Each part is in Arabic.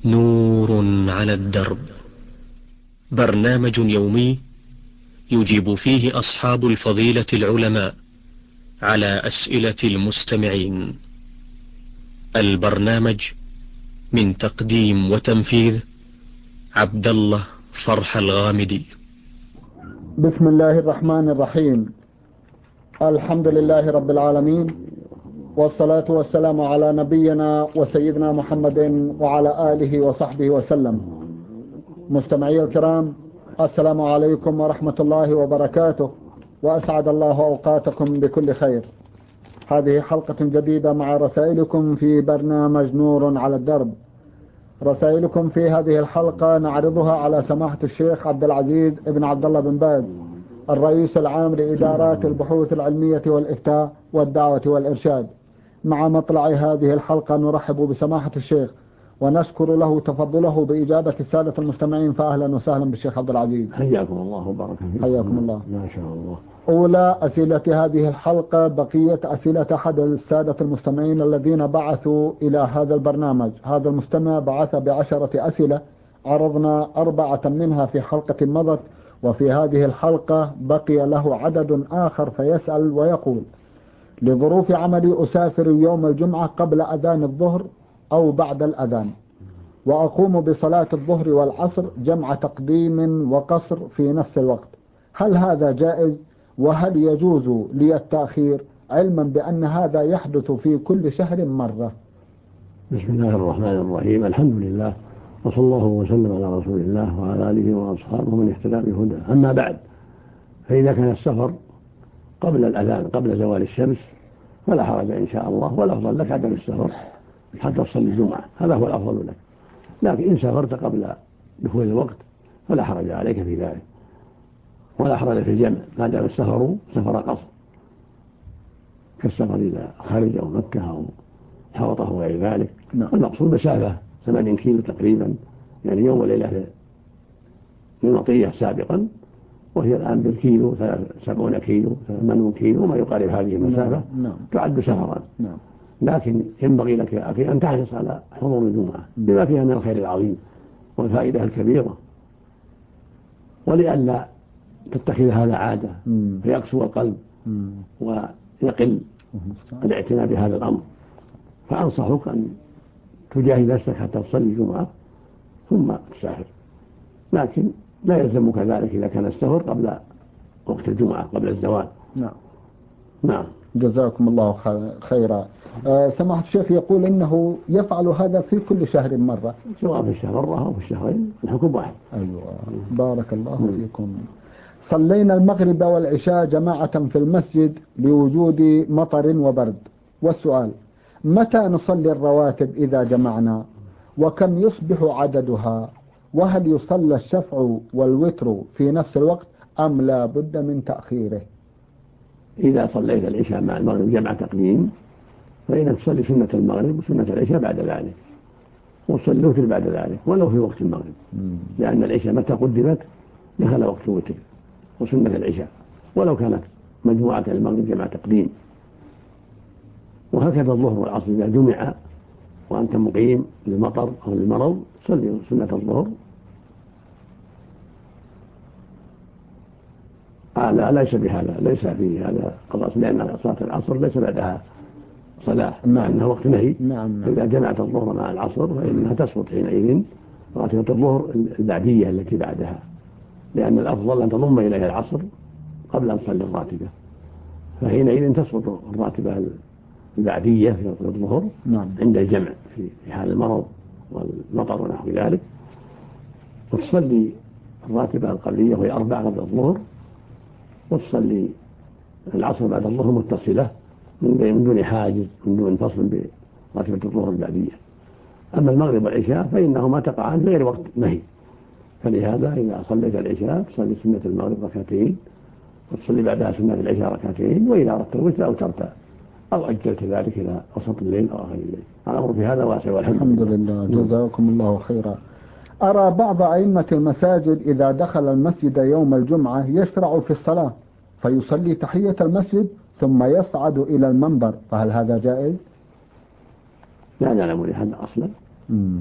نور على الدرب، برنامج يومي يجيب فيه أصحاب الفضيلة العلماء على أسئلة المستمعين. البرنامج من تقديم وتنفيذ عبد الله فرح الغامدي. بسم الله الرحمن الرحيم. الحمد لله رب العالمين، والصلاة والسلام على نبينا وسيدنا محمد وعلى آله وصحبه وسلم. مستمعي الكرام، السلام عليكم ورحمة الله وبركاته، وأسعد الله أوقاتكم بكل خير. هذه حلقة جديدة مع رسائلكم في برنامج نور على الدرب. رسائلكم في هذه الحلقة نعرضها على سماحة الشيخ عبد العزيز ابن عبد الله بن باز، الرئيس العام لإدارات البحوث العلمية والإفتاء والدعوة والإرشاد. مع مطلع هذه الحلقة نرحب بسماحة الشيخ ونشكر له تفضله بإجابة السادة المستمعين، فأهلا وسهلا بالشيخ عبد العزيز. حياكم الله وبارك فيكم. حياكم الله. ما شاء الله. أولى أسئلة هذه الحلقة بقية أسئلة أحد السادة المستمعين الذين بعثوا إلى هذا البرنامج. هذا المستمع بعث ب10 أسئلة، عرضنا 4 منها في حلقة مضت، وفي هذه الحلقة بقي له عدد آخر فيسأل ويقول: لظروف عملي أسافر يوم الجمعة قبل أذان الظهر أو بعد الأذان، وأقوم بصلاة الظهر والعصر جمع تقديم وقصر في نفس الوقت، هل هذا جائز؟ وهل يجوز لي التأخير علما بأن هذا يحدث في كل شهر مرة؟ بسم الله الرحمن الرحيم. الحمد لله، وصلى الله وسلم على رسول الله وعلى آله وأصحابه من اهتدى بهداه. أما بعد، فإذا كان السفر قبل الأذان قبل زوال الشمس فلا حرج إن شاء الله، والأفضل لك عدم السفر حتى تصلي الجمعة، هذا هو الأفضل لك. لكن إن سافرت قبل دخول الوقت فلا حرج عليك في ذلك، ولا حرج في الجمع ما دام السفر سفر قصر، كالسفر إلى خارج أو مكة أو حوطه وغير ذلك. المقصود مسافة 80 كيلو تقريبا، يعني يوم وليلة من المطية سابقا، وهي الآن بالكيلو 70 كيلو 80 كيلو وما يقارب هذه المسافة. تعد سفرا. لكن ينبغي لك يا أخي أن تحرص على حضور الجمعة بما فيها من الخير العظيم والفائدة الكبيرة، ولئلا تتخذ هذا عادة فيقسو القلب ويقل الاعتناء بهذا الأمر. فأنصحك أن تجاهد نفسك حتى تصلي الجمعة ثم تسافر، لكن لا يلزمك ذلك إذا كان السفر قبل وقت الجمعة قبل الزوال. نعم. جزاكم الله خيرا. سماحة الشيخ يقول إنه يفعل هذا في كل شهر مرة، سواء في الشهر مرة أو في الشهرين، الحكم واحد. أيوة، بارك الله فيكم. صلينا المغرب والعشاء جماعة في المسجد لوجود مطر وبرد، والسؤال: متى نصلي الرواتب إذا جمعنا؟ وكم يصبح عددها؟ وهل يصلى الشفع والوتر في نفس الوقت أم لا بد من تأخيره؟ إذا صليت العشاء مع المغرب جمع تقديم فإنك تصلي سنة المغرب وسنة العشاء بعد ذلك، وتصلي الوتر بعد ذلك ولو في وقت المغرب، لأن العشاء متى قدمت دخل وقت الوتر وسنة العشاء، ولو كانت مجموعة المغرب جمع تقديم. وهكذا الظهر والعصر إذا جمع وأنت مقيم للمطر أو للمرض صلي سنة الظهر. لا، ليس بهذا، ليس في هذا قضاء، لأن صلاة العصر ليس بعدها صلاة مع أنها وقت نهي. إذا جمعت الظهر مع العصر فإنها تسقط حينئذ راتبة الظهر البعدية التي بعدها، لأن الأفضل أن تضم إليها العصر قبل أن تصلي الراتبة، فحينئذ تسقط الراتبة البعدية في الظهر عند الجمع في حال المرض والمطر ونحو ذلك، وتصلي الراتبة القبلية وهي 4 قبل الظهر، وتصلي العصر بعد الظهر متصلة من دون حاجز، من دون فصل براتبة الظهر البعدية. أما المغرب والعشاء فإنهما تقعان في غير وقت نهي، فلهذا إذا صليت العشاء تصلي سنة المغرب ركعتين وتصلي بعدها سنة العشاء ركعتين، وإذا أردت الوتر أوترت أو أجلت ذلك إلى وسط الليل أو آخر الليل. الأمر في هذا واسع والحمد لله. جزاكم الله خيرا. أرى بعض أئمة المساجد إذا دخل المسجد يوم الجمعة يسرع في الصلاة فيصلي تحية المسجد ثم يصعد إلى المنبر، فهل هذا جائز؟ لا نعلم لهذا أصلا،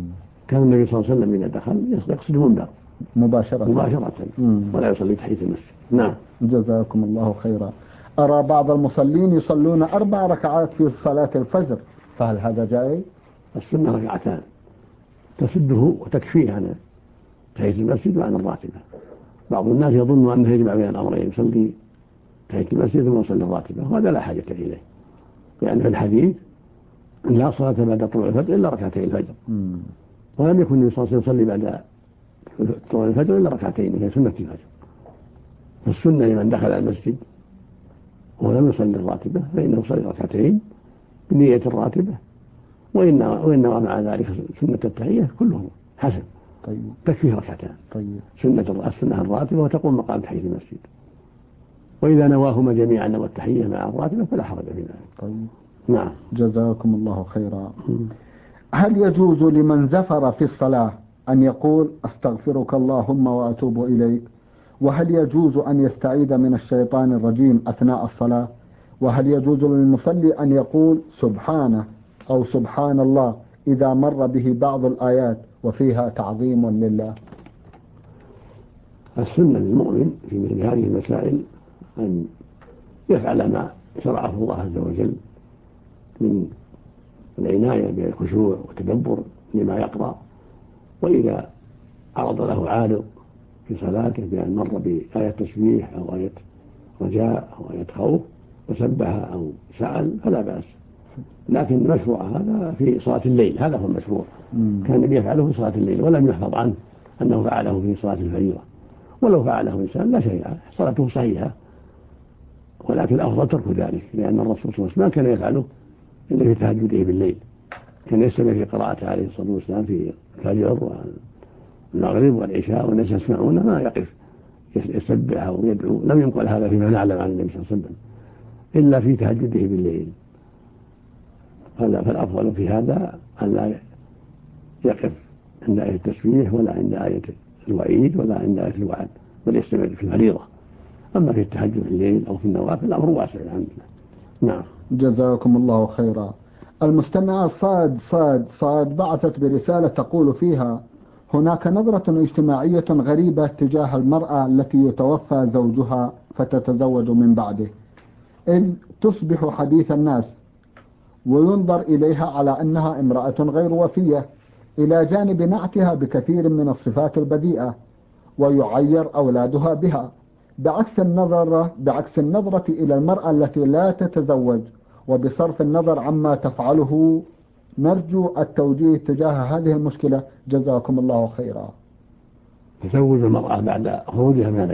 كان النبي صلى الله عليه وسلم إذا دخل يقصد المنبر مباشرة ولا يصلي تحية المسجد. نعم. جزاكم الله خيرا. أرى بعض المصلين يصلون 4 ركعات في صلاة الفجر، فهل هذا جائز؟ السنة ركعتان تسده وتكفيه عن تحية المسجد وعن الراتبة. بعض الناس يظن أنه يجمع بين الأمرين، يصلي تحية المسجد ثم يصلي الراتبة، وهذا لا حاجة إليه، لأن في الحديث لا صلاة بعد طلوع الفجر إلا ركعتي الفجر، ولم يكن النبي صلى الله عليه وسلم يصلي بعد طلوع الفجر إلا ركعتين في سنة الفجر. فالسنة لمن دخل المسجد ولم يصلي الراتبة فإنه يصلي ركعتين بنية الراتبة، وإنما مع ذلك سنة التحية كله حسن. طيب. تكفيه ركعتان. طيب. السنة الراتبة وتقوم مقام تحية المسجد، وإذا نواهما جميعا نوى التحية مع الراتبة فلا حرج في ذلك. طيب. نعم. جزاكم الله خيرا. هل يجوز لمن زفر في الصلاة أن يقول أستغفرك اللهم وأتوب إليك؟ وهل يجوز أن يستعيذ من الشيطان الرجيم أثناء الصلاة؟ وهل يجوز للمصلي أن يقول سبحانه أو سبحان الله إذا مر به بعض الآيات وفيها تعظيم لله؟ السنة للمؤمن في مثل هذه المسائل أن يفعل ما شرعه الله عز وجل من العناية بالخشوع والتدبر لما يقرأ، وإذا عرض له عارض في صلاته بأن مر بآية تسبيح أو آية رجاء أو آية خوف وسبح أو سأل فلا بأس، لكن المشروع هذا في صلاة الليل، هذا هو المشروع. كان النبي يفعله في صلاة الليل ولم يحفظ عنه أنه فعله في صلاة الفريضة، ولو فعله إنسان لا شيء، صلاته صحيحة، ولكن الأفضل ترك ذلك، لأن الرسول صلى الله عليه وسلم ما كان يفعله إلا في تهجده بالليل، كان يستمع في قراءته عليه الصلاة والسلام في الفجر والمغرب والعشاء والناس يسمعونه ما يقف يسبح أو يدعو، لم ينقل هذا فيما نعلم عن النبي صلى الله عليه وسلم إلا في تهجده بالليل. فالأفضل في هذا أن لا يقف عند آية التسبيح ولا عند آية الوعيد ولا عند آية الوعد، بل يستمر في الفريضة. أما في التهجد في الليل أو في النوافل الأمر واسع الحمد لله. نعم. جزاكم الله خيرا. المستمعة صاد بعثت برسالة تقول فيها: هناك نظرة اجتماعية غريبة تجاه المرأة التي يتوفى زوجها فتتزوج من بعده، إذ تصبح حديث الناس وينظر إليها على أنها امرأة غير وفية، إلى جانب نعتها بكثير من الصفات البذيئة، ويعير أولادها بها، بعكس النظرة إلى المرأة التي لا تتزوج. وبصرف النظر عما تفعله نرجو التوجيه تجاه هذه المشكلة، جزاكم الله خيرا. تزوج المرأة بعد خروجها من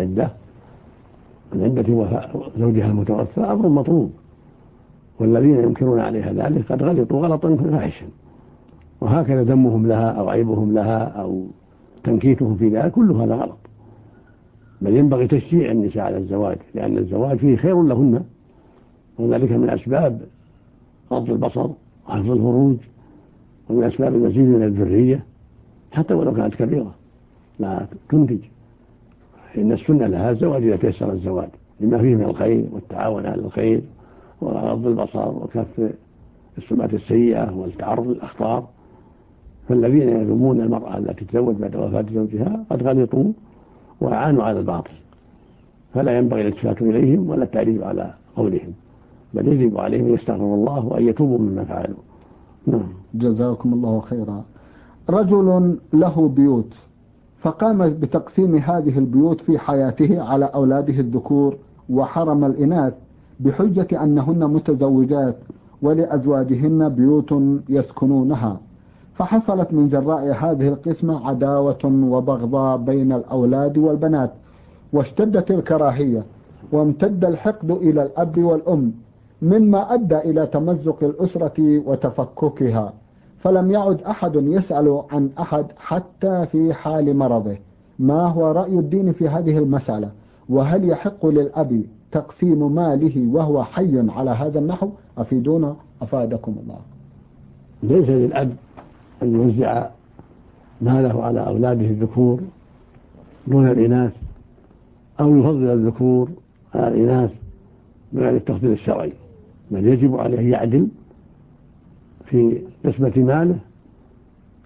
العدة وفاة زوجها المتوفى أمر مطلوب، والذين ينكرون عليها ذلك قد غلطوا غلطا فاحشا، وهكذا ذمهم لها أو عيبهم لها أو تنكيتهم في ذلك كل هذا غلط، بل ينبغي تشجيع النساء على الزواج، لأن الزواج فيه خير لهن، وذلك من أسباب غض البصر وحفظ الفروج، ومن أسباب المزيد من الذرية حتى ولو كانت كبيرة لا تنتج. إن السنة لها الزواج إذا تيسر الزواج لما فيه من الخير والتعاون على الخير وغض البصر وكف السمعة السيئة والتعرض للأخطار. فالذين يذمون المرأة التي تتزوج بعد وفاة زوجها قد غلطوا وأعانوا على الباطل، فلا ينبغي الالتفات إليهم ولا التعريض على قولهم، بل يجب عليهم أن يستغفروا الله وأن يتوبوا مما فعلوا. نعم. جزاكم الله خيرا. رجل له بيوت فقام بتقسيم هذه البيوت في حياته على أولاده الذكور وحرم الإناث بحجة أنهن متزوجات ولأزواجهن بيوت يسكنونها، فحصلت من جراء هذه القسمة عداوة وبغضاء بين الأولاد والبنات، واشتدت الكراهية وامتد الحقد إلى الأب والأم، مما أدى إلى تمزق الأسرة وتفككها، فلم يعد أحد يسأل عن أحد حتى في حال مرضه. ما هو رأي الدين في هذه المسألة؟ وهل يحق للأب تقسيم ماله وهو حي على هذا النحو؟ أفيدونا أفادكم الله. ليس للأب أن يوزع ماله على أولاده الذكور دون الإناث، أو يفضل الذكور على الإناث بغير التفضيل الشرعي، بل يجب عليه يعدل في قسمة ماله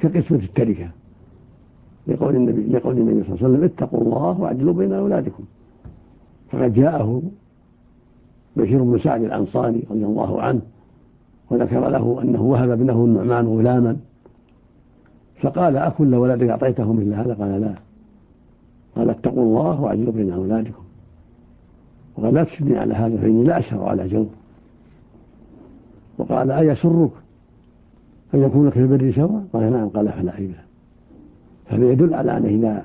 كقسمة التركة، لقول النبي صلى الله عليه وسلم اتقوا الله واعدلوا بين أولادكم. فقد جاءه بشير بن سعد الأنصاري رضي الله عنه وذكر له أنه وهب ابنه النعمان غلاما، فقال أكل ولدك أعطيته مثل هذا؟ قال لا. قال اتقوا الله واعدلوا بين أولادكم، وقال لا تشدني على هذا فإني لا أشهر على جور. وقال أيسرك أن يكون لك في البر سواء؟ قال نعم. قال فلا عيب له. هذا يدل على أنه إذا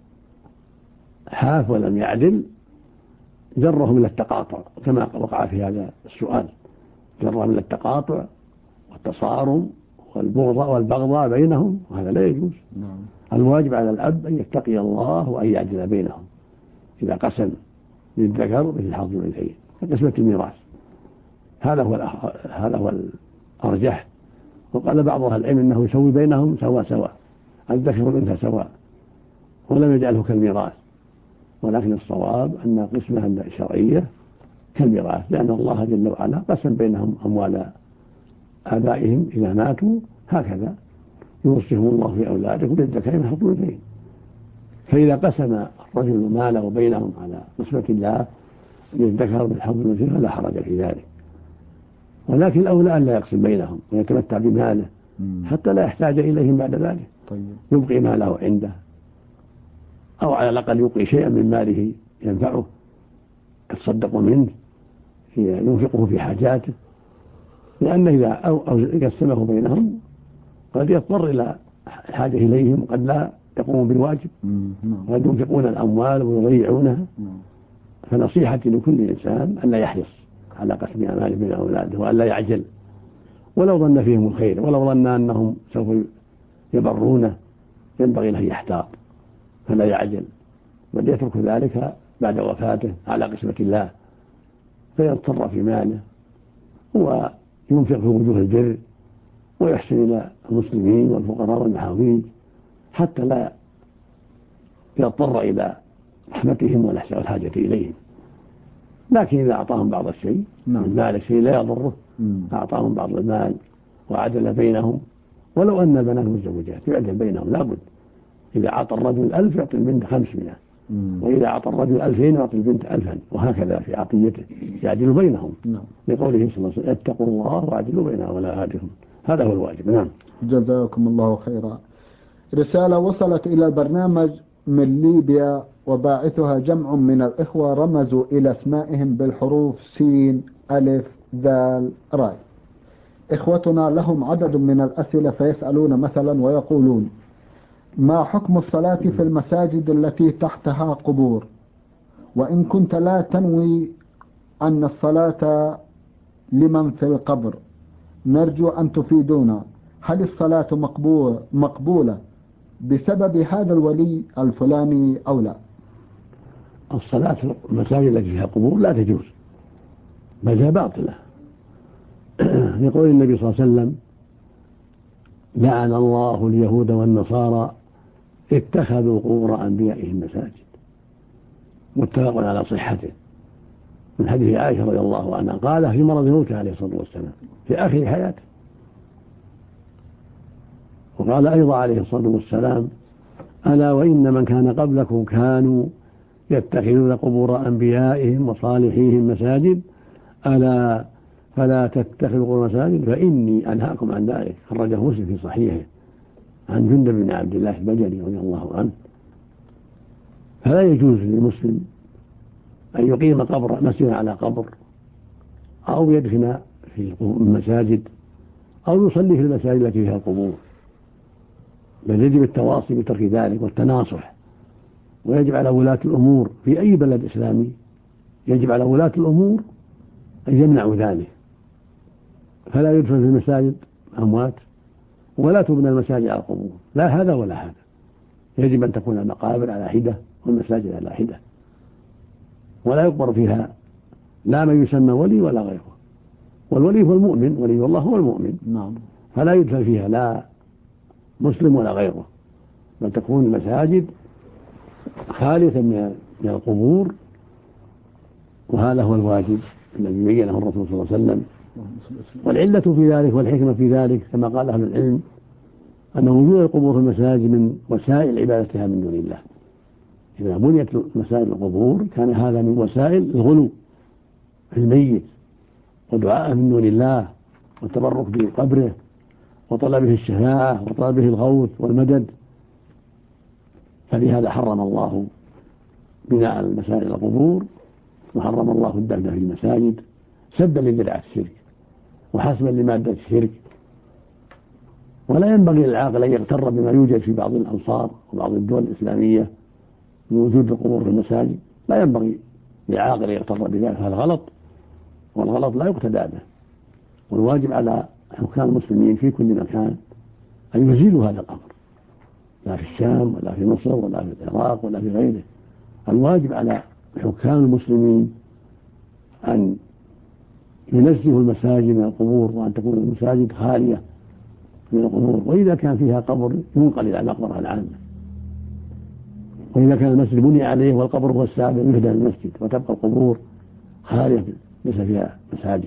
حاف ولم يعدل جرهم إلى التقاطع، كما وقع في هذا السؤال، جرهم إلى التقاطع والتصارم والبغضاء بينهم، وهذا لا يجوز. الواجب على الأب أن يتقي الله وأن يعدل بينهم إذا قسم للذكر مثل حظ الأنثيين كقسمة الميراث. هذا هو الأرجح. وقال بعض أهل العلم أنه يسوي بينهم سواء، الذكر والأنثى سواء، ولم يجعله كالميراث، ولكن الصواب أن القسمة الشرعية كالميراث، لأن الله جل وعلا قسم بينهم أموال آبائهم إذا ماتوا هكذا، يوصيهم الله في أولادكم للذكر مثل حظ الأنثيين. فإذا قسم الرجل ماله بينهم على قسمة الله للذكر مثل حظ الأنثيين فلا حرج في ذلك، ولكن الأولى أن لا يقسم بينهم ويتمتع بماله حتى لا يحتاج إليهم بعد ذلك. يبقي ماله عنده، أو على الأقل يبقي شيئا من ماله ينفعه يتصدق منه ينفقه في حاجاته، لأنه إذا قسمه بينهم قد يضطر إلى حاجة إليهم وقد لا يقومون بالواجب، وقد ينفقون الأموال ويضيعونها. فنصيحتي لكل إنسان أن لا يحرص على قسم أمواله بين أولاده، وأن لا يعجل ولو ظن فيهم الخير، ولو ظن أنهم سوف يبرونه ينبغي له يحتاط فلا يعجل، بل يترك ذلك بعد وفاته على قسمة الله، فيضطر في ماله وينفق في وجوه البر ويحسن إلى المسلمين والفقراء والمحاويج حتى لا يضطر إلى رحمتهم والحاجة إليهم. لكن إذا أعطاهم بعض الشيء من مال شيء لا يضره، أعطاهم بعض المال وعدل بينهم، ولو أن البنات متزوجات يعدل بينهم لابد. إذا أعطى الرجل 1000 يعطي البنت 500، وإذا أعطى الرجل 2000 يعطي البنت 1000، وهكذا في عطيته يعدل بينهم. لقوله صلى الله عليه وسلم اتقوا الله واعدلوا بين أولادكم. هذا هو الواجب. نعم. جزاكم الله خيرا. رسالة وصلت إلى البرنامج من ليبيا وباعثها جمع من الإخوة رمزوا إلى اسمائهم بالحروف سين ألف ذال راء. إخوتنا لهم عدد من الأسئلة فيسألون مثلا ويقولون: ما حكم الصلاة في المساجد التي تحتها قبور؟ وإن كنت لا تنوي أن الصلاة لمن في القبر نرجو أن تفيدونا، هل الصلاة مقبولة بسبب هذا الولي الفلاني أو لا؟ الصلاة في المساجد التي فيها قبور لا تجوز، بل هي باطلة. يقول النبي صلى الله عليه وسلم: لعن الله اليهود والنصارى اتخذوا قبور أنبيائهم مساجد. متفق على صحته، من حديث عائشة رضي الله عنها قال في مرض موته عليه الصلاة والسلام في آخر حياته. وقال أيضا عليه الصلاة والسلام: ألا وإن من كان قبلكم كانوا يتخذون قبور أنبيائهم وصالحيهم مساجد، ألا فلا تتخذوا قبور مساجد فإني أنهاكم عن ذلك. خرجه مسلم في صحيحه عن جندب بن عبد الله البجلي رضي الله عنه. فلا يجوز للمسلم أن يقيم مسجدا على قبر، أو يدفن في المساجد، أو يصلي في المساجد التي فيها القبور، بل يجب التواصي بترك ذلك والتناصح. ويجب على ولاة الأمور في أي بلد إسلامي، يجب على ولاة الأمور أن يمنعوا ذلك، فلا يدفن في المساجد أموات، ولا تبنى المساجد على القبور، لا هذا ولا هذا. يجب أن تكون المقابر على حدة والمساجد على حدة، ولا يقبر فيها لا من يسمى ولي ولا غيره. والولي هو المؤمن، ولي الله هو المؤمن. نعم. فلا يدفن فيها لا مسلم ولا غيره، بل تكون المساجد خالية من القبور، وهذا هو الواجب الذي بينه الرسول صلى الله عليه وسلم. والعلة في ذلك والحكمة في ذلك كما قال أهل العلم أن وجود القبور في المساجد من وسائل عبادتها من دون الله. إذا بنيت مساجد القبور كان هذا من وسائل الغلو في الميت ودعاءه من دون الله والتبرك بقبره وطلبه الشفاعة وطلبه الغوث والمدد. فلهذا حرم الله بناء المساجد القبور، وحرم الله الدفن في المساجد سدا لذريعة الشرك وحسبا لمادة الشرك. ولا ينبغي للعاقل أن يغتر بما يوجد في بعض الأمصار وبعض الدول الإسلامية من وجود القبور في المساجد. لا ينبغي للعاقل أن يغتر بذلك، هذا غلط، والغلط لا يقتدى به. والواجب على حكام المسلمين في كل مكان أن يزيلوا هذا الأمر، لا في الشام ولا في مصر ولا في العراق ولا في غيره. الواجب على حكام المسلمين أن ينزهوا المساجد من القبور، وأن تكون المساجد خالية من القبور، وإذا كان فيها قبر ينقل إلى المقبرة العامة، وإذا كان المسجد بني عليه والقبر هو السابق يهدى المسجد وتبقى القبور خالية ليس فيها مساجد.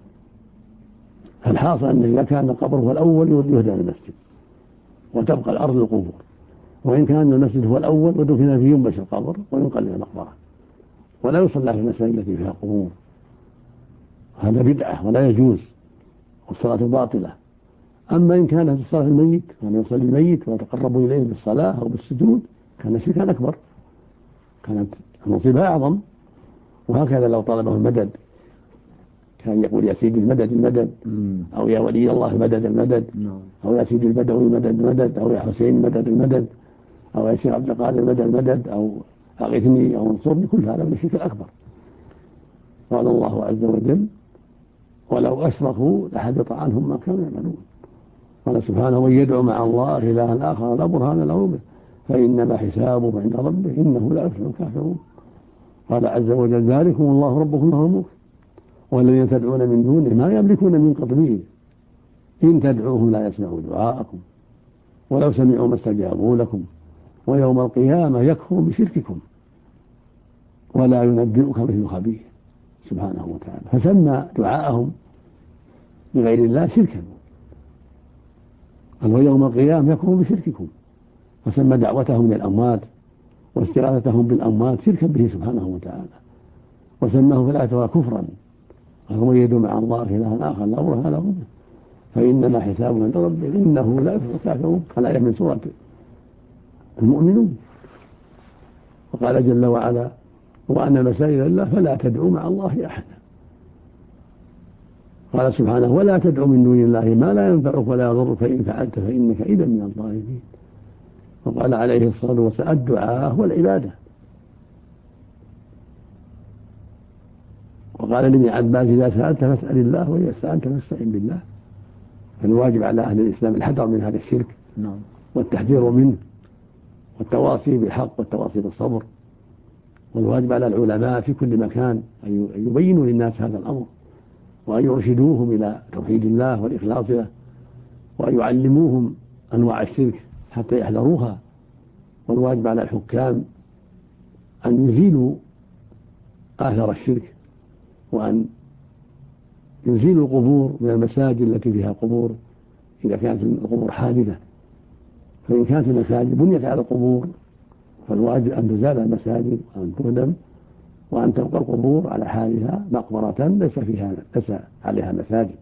فالحاصل أن إذا كان القبر هو الأول يهدى المسجد وتبقى الأرض للقبور، وإن كان المسجد هو الأول ودفن فيه ينبش القبر وينقل إلى المقبرة، ولا يصلى في المساجد التي فيها قبور. هذا بدعة ولا يجوز، والصلاة باطلة. أما إن كانت الصلاة الميت كان يصلي الميت ويتقرب إليه بالصلاة أو بالسجود كان شركا أكبر، كانت المصيبة أعظم. وهكذا لو طلبه المدد كان يقول يا سيدي المدد المدد، أو يا ولي الله المدد المدد، أو يا سيدي البدوي المدد المدد، أو يا حسين المدد المدد، أو يا شيخ عبد القادر المدد المدد، أو أغثني أو انصرني. كل هذا من الشرك الأكبر. قال الله عز وجل ولو أشركوا لحبط عنهم ما كانوا يعملون. قال سبحانه ومن يدعو مع الله إلها آخر لا برهان له به فإنما حسابه عند ربه إنه لا يفلح الكافرون. قال عز وجل ذلكم الله ربكم له الملك والذين تدعون من دونه ما يملكون من قطمير إن تدعوهم لا يسمعوا دعاءكم ولو سمعوا ما استجابوا لكم ويوم القيامة يكفر بشرككم ولا ينبئك مثل خبير سبحانه وتعالى. فسمى دعاءهم بغير الله شركا، قال ويوم القيامة يكفر بشرككم، فسمى دعوتهم للأموات واستغاثتهم بالأموات شركا به سبحانه وتعالى، وسماه في الآية كفرا. قال ومن يدعو مع الله إلها آخر لا برهان له به فإنما حسابه عند ربه إنه لا يفلح الكافرون. الآية من سورة المؤمنون. وقال جل وعلا وأن مساجد الله فلا تدعوا مع الله أحدا. قال سبحانه ولا تدعوا من دون الله ما لا ينفعك ولا يضرك فإن فعلت فإنك إذا من الظالمين. وقال عليه الصلاة والسلام الدعاء هو العبادة. وقال لابن عباس إذا سألت فاسأل الله وإذا استعنت فاستعن بالله. فالواجب على أهل الإسلام الحذر من هذا الشرك والتحذير منه والتواصي بالحق والتواصي بالصبر. والواجب على العلماء في كل مكان أن يبينوا للناس هذا الأمر وأن يرشدوهم إلى توحيد الله والإخلاص له وأن يعلموهم أنواع الشرك حتى يحذروها. والواجب على الحكام أن يزيلوا آثار الشرك وأن يزيلوا القبور من المساجد التي فيها قبور إذا كانت القبور حادثة. فإن كانت المساجد بنيت على القبور فالواجب أن تزال المساجد وأن تهدم وأن تبقى القبور على حالها مقبرة ليس عليها مساجد.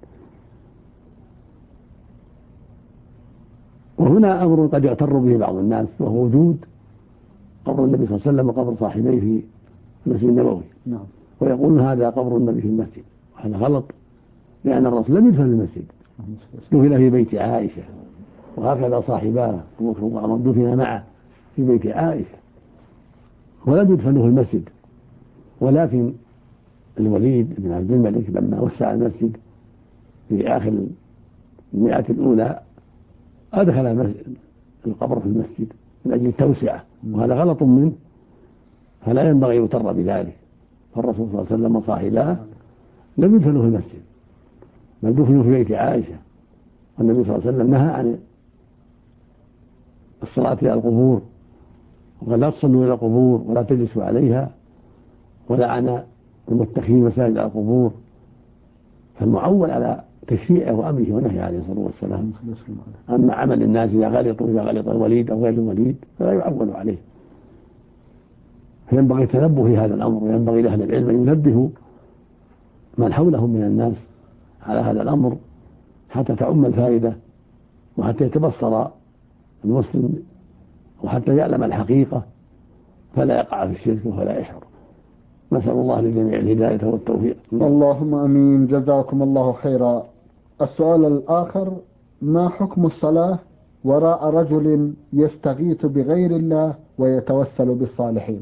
وهنا أمر قد يغتر به بعض الناس وهو وجود قبر النبي صلى الله عليه وسلم وقبر صاحبيه في المسجد النبوي، ويقولون هذا قبر النبي في المسجد، وهذا غلط، لأن الرسول لم يدفن في المسجد، دفن في بيت عائشة، وهكذا صاحباه دفن معه في بيت عائشة ولم يدفنوا في المسجد. ولكن الوليد بن عبد الملك لما وسع المسجد في آخر المئة الأولى أدخل القبر في المسجد من أجل التوسعة، وهذا غلط منه، فلا ينبغي يغتر بذلك. فالرسول صلى الله عليه وسلم وصاحباه لم يدفنوا في المسجد بل دفنوا في بيت عائشة، والنبي صلى الله عليه وسلم نهى عن الصلاة على القبور وقال لا تصلوا إلى القبور ولا تجلسوا عليها، ولعن المتخذين مساجد على القبور. فالمعول على تشريعه وأمره ونهي عليه الصلاة والسلام. أما عمل الناس إذا غلط الوليد أو غير الوليد فلا يعول عليه. فينبغي التنبه في هذا الأمر، وينبغي لأهل العلم أن ينبهوا من حولهم من الناس على هذا الأمر حتى تعم الفائدة، وحتى يتبصر المسلم، وحتى يعلم الحقيقة فلا يقع في الشرك ولا يشعر. نسأل الله للجميع الهداية والتوفيق. اللهم أمين، جزاكم الله خيرا. السؤال الآخر: ما حكم الصلاة وراء رجل يستغيث بغير الله ويتوسل بالصالحين؟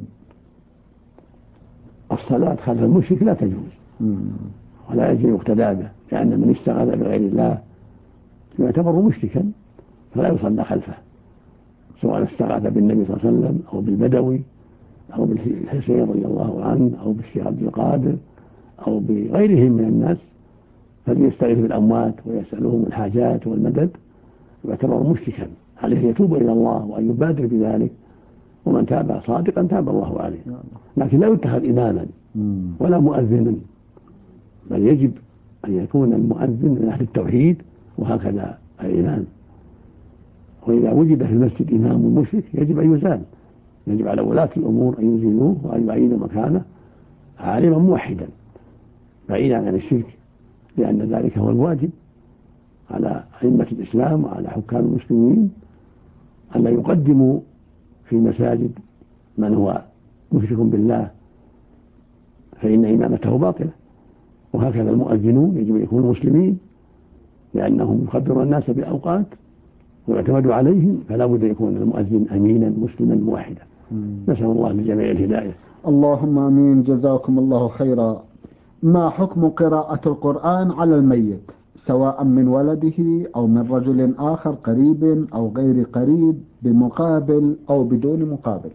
الصلاة خلف المشرك لا تجوز ولا يجب يقتدى به، لأن من استغاث بغير الله يعتبر مشركا فلا يصلى خلفه، سواء استغاث بالنبي صلى الله عليه وسلم أو بالبدوي أو بالحسين رضي الله عنه أو بالشيخ عبد القادر أو بغيرهم من الناس، فليستغيث بالأموات ويسألهم الحاجات والمدد يعتبر مشركا. عليه يتوب إلى الله وأن يبادر بذلك، ومن تاب صادقا تاب الله عليه. لكن لا يتخذ إماما ولا مؤذنا، بل يجب أن يكون المؤذن من أهل التوحيد وهكذا الإمام. وإذا وجد في المسجد إمام مشرك يجب أن يزال، يجب على ولاة الأمور أن يزيلوه وأن يعينوا مكانه عالما موحدا بعيدا عن الشرك، لأن ذلك هو الواجب على أئمة الإسلام وعلى حكام المسلمين أن لا يقدموا في المساجد من هو مشرك بالله، فإن إمامته باطلة. وهكذا المؤذنون يجب أن يكونوا مسلمين، لأنهم يخبرون الناس بأوقات ويعتمد عليهم، فلا بد أن يكون المؤذن أمينا مسلما موحدا. نسأل الله للجميع الهداية. اللهم آمين، جزاكم الله خيرا. ما حكم قراءة القرآن على الميت سواء من ولده أو من رجل آخر قريب أو غير قريب، بمقابل أو بدون مقابل؟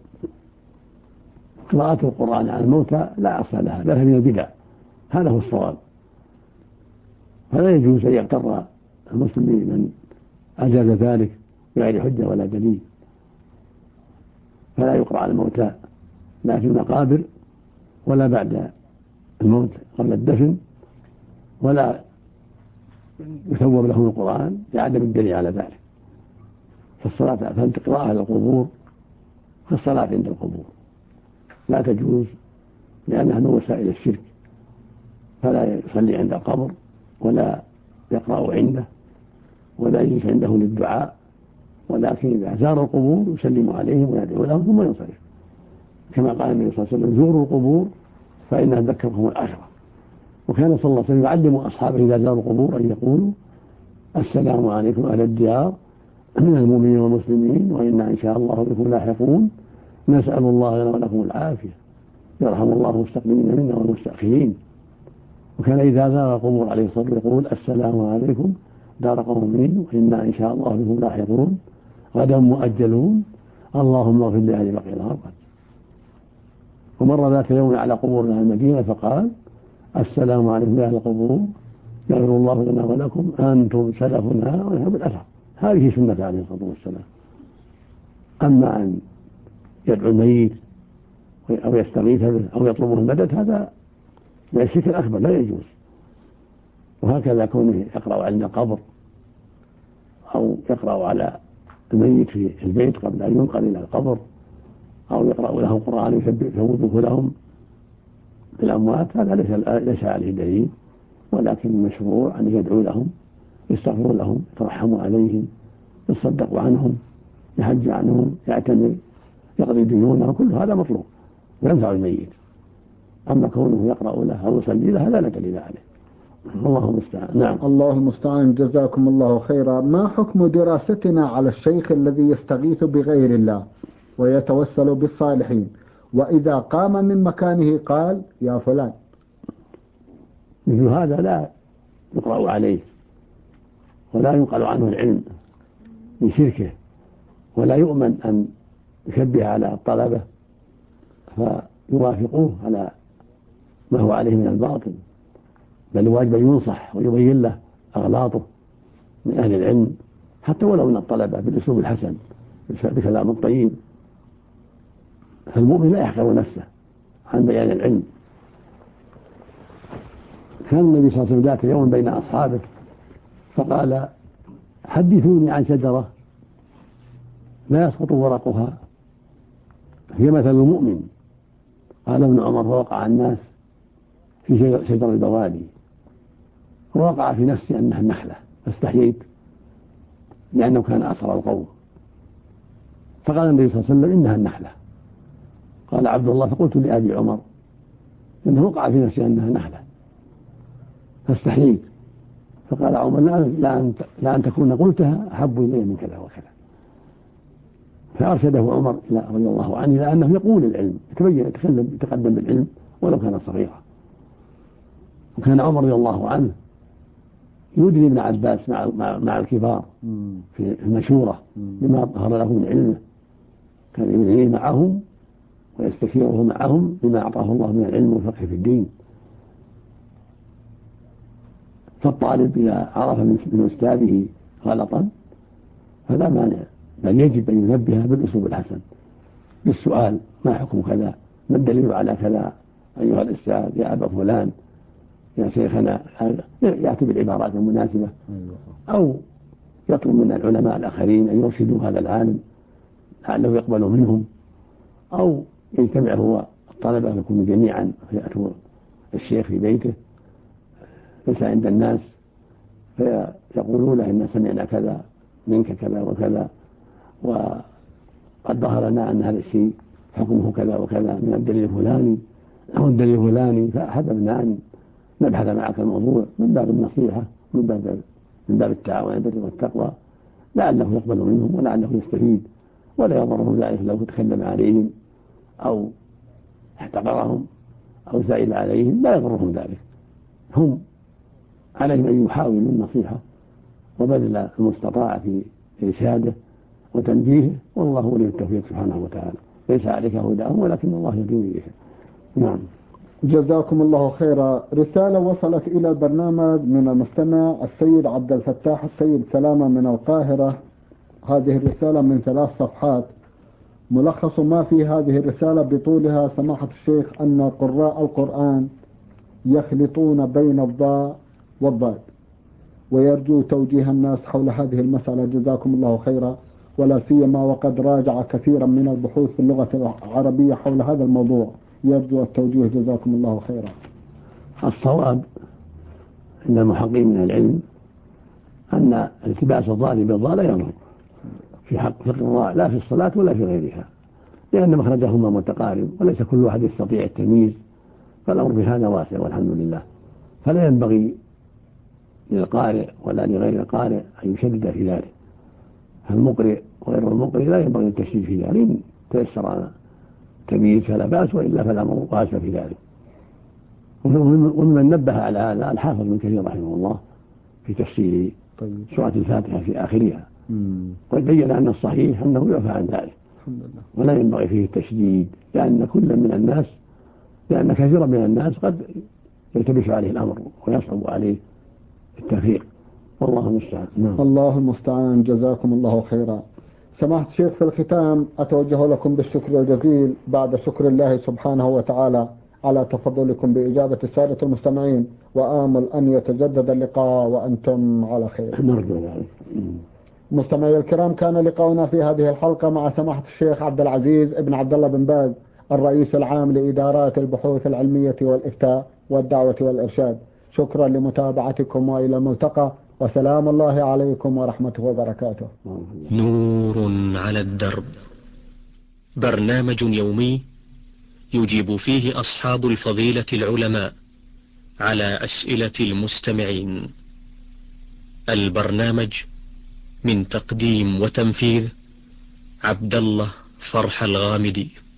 قراءة القرآن على الموتى لا أصل لها، بل من البدع، هذا هو الصواب. فلا يجوز أن يغتر المسلم من أجاز ذلك بغير حجة ولا دليل. فلا يقرأ على الموتى لا في المقابر ولا بعد الموت قبل الدفن، ولا يثوب له القرآن لعدم الدليل على ذلك. فالقراءة على القبور كالصلاة عند القبور لا تجوز، لأنها من وسائل الشرك. فلا يصلي عند القبر ولا يقرأ عنده ولا يجلس عنده للدعاء، ولكن إذا زار القبور يسلم عليهم ويدعو لهم ثم ينصرف، كما قال النبي صلى الله عليه وسلم: زوروا القبور فإنها تذكركم الآخرة. وكان صلى الله عليه وسلم يعلم أصحابه إذا زاروا القبور أن يقولوا: السلام عليكم أهل الديار من المؤمنين والمسلمين، وإنا إن شاء الله بكم لاحقون، نسأل الله لنا ولكم العافية، يرحم الله المستقدمين منا والمستأخرين. وكان إذا زار القبور عليه الصلاة والسلام يقول: السلام عليكم دار قوم مؤمنين، وإنا إن شاء الله بكم لاحقون، غدا مؤجلون، اللهم اغفر لأهل بقيع الأرض. ومر ذات يوم على قبور أهل المدينة فقال: السلام عليكم يا أهل القبور، يغفر الله لنا ولكم، أنتم سلفنا ونحن بالأثر. هذه سنة عليه الصلاة والسلام. أما أن يدعو الميت أو يستغيث به أو يطلبه المدد هذا من الشرك الأكبر لا يجوز. وهكذا كونه يقرأ عند القبر أو يقرأ على الميت في البيت قبل أن ينقل إلى القبر، أو يقرأ لهم قرآن يثوبه لهم بالأموات، هذا ليس عليه دليل، ولكن المشروع أن يدعو لهم، يستغفر لهم، يترحموا عليهم، يصدق عنهم، يحج عنهم، يعتمر، يقضي ديونهم، كل هذا مطلوب وينفع الميت. أما كونه يقرأ له أو يصلي له هذا لا دليل عليه. الله المستعان. نعم. الله المستعان، جزاكم الله خيرا. ما حكم دراستنا على الشيخ الذي يستغيث بغير الله ويتوسل بالصالحين، وإذا قام من مكانه قال: يا فلان؟ مثل هذا لا يقرأ عليه ولا ينقل عنه العلم من شركه، ولا يؤمن أن يشبه على الطلبة فيوافقوه على ما هو عليه من الباطل، بل واجب ينصح ويبين له أغلاطه من أهل العلم، حتى ولو من الطلبة، بالأسلوب الحسن بكلام الطيب. فالمؤمن لا يحقر نفسه عن بيان العلم. كان النبي صلى الله عليه وسلم ذات يوم بين أصحابه فقال حدثوني عن شجرة لا يسقط ورقها هي مثل المؤمن. قال ابن عمر فوقع الناس في شجر البوادي، ووقع في نفسي أنها النخلة فاستحييت لأنه كان أسرى القوم. فقال النبي صلى الله عليه وسلم إنها النخلة. قال عبد الله فقلت لأبي عمر إنه وقع في نفسي أنها نخلة فاستحييت. فقال عمر لا أن تكون قلتها أحب إلي من كذا وكذا. فأرشده عمر رضي الله عنه إلى أنه يقول العلم، يتقدم بالعلم ولو كان صغيرا. وكان عمر رضي الله عنه يدري ابن عباس مع الكبار في المشورة بما ظهر له من علمه، كان يدريه معهم ويستشيره معهم بما أعطاه الله من العلم والفقه في الدين. فالطالب إذا عرف من أستاذه غلطا فلا مانع، بل يجب أن ينبه بالأسلوب الحسن بالسؤال: ما حكم كذا؟ ما الدليل على كذا أيها الأستاذ يا أبا فلان يا شيخنا؟ يأتي بالعبارات المناسبة، أو يطلب من العلماء الآخرين أن يرشدوا هذا العالم لعله يقبل منهم، أو يجتمع هو الطلبة يكونوا جميعا فيأتوا الشيخ في بيته ليس عند الناس، فيقولوا له إن سمعنا كذا منك كذا وكذا، وقد ظهر لنا أن هذا الشيء حكمه كذا وكذا من الدليل الفلاني أو الدليل الفلاني، فأحببنا أن نبحث معك الموضوع من باب النصيحة، من باب التعاون على البر والتقوى، لعله يقبل منهم ولعله يستفيد، ولا يضره ذلك لو تكلم عليهم أو احتقرهم أو سائل عليهم، لا يضرهم ذلك. هم عليهم أن يحاولوا النصيحة وبذل المستطاع في إرشاده وتنبيهه، والله ولي التوفيق سبحانه وتعالى. ليس عليك هداهم ولكن الله يهدي من يشاء. نعم. جزاكم الله خيرا. رسالة وصلت إلى البرنامج من المستمع السيد عبد الفتاح السيد سلامة من القاهرة. هذه الرسالة من 3 صفحات. ملخص ما في هذه الرسالة بطولها: سماحة الشيخ، أن قراء القرآن يخلطون بين الضاء والضاد، ويرجو توجيه الناس حول هذه المسألة. جزاكم الله خيرا، ولا سيما وقد راجع كثيرا من البحوث في اللغة العربية حول هذا الموضوع، يرجو التوجيه. جزاكم الله خيرا. الصواب عند المحققين من العلم أن التباس الضاد بالضاء لا يضر في حق القراء، لا في الصلاة ولا في غيرها، لأن مخرجهما متقارب وليس كل واحد يستطيع التمييز، فالأمر في هذا واسع والحمد لله. فلا ينبغي للقارئ ولا لغير القارئ أن يشدد في ذلك، فالمقرئ وغير المقرئ لا ينبغي التشديد في ذلك، إن تيسر التمييز فلا بأس، وإلا فالأمر واسع في ذلك. ومن نبه على هذا الحافظ ابن كثير رحمه الله في تفسير سورة الفاتحة في آخرها، قد بين أن الصحيح أنه يعفى عن ذلك ولا ينبغي فيه التشديد، لأن كثيرا من الناس قد يلتبس عليه الأمر ويصعب عليه التفريق، والله المستعان. الله المستعان. جزاكم الله خيرا. سماحة الشيخ، في الختام أتوجه لكم بالشكر الجزيل بعد شكر الله سبحانه وتعالى على تفضلكم بإجابة السادة المستمعين، وآمل أن يتجدد اللقاء وأنتم على خير. نرجو ذلك. مستمعي الكرام، كان لقاؤنا في هذه الحلقة مع سماحة الشيخ عبد العزيز ابن عبد الله بن باز، الرئيس العام لإدارات البحوث العلمية والإفتاء والدعوة والإرشاد. شكرا لمتابعتكم، وإلى الملتقى، وسلام الله عليكم ورحمته وبركاته. نور على الدرب، برنامج يومي يجيب فيه أصحاب الفضيلة العلماء على أسئلة المستمعين. البرنامج من تقديم وتنفيذ عبد الله فرح الغامدي.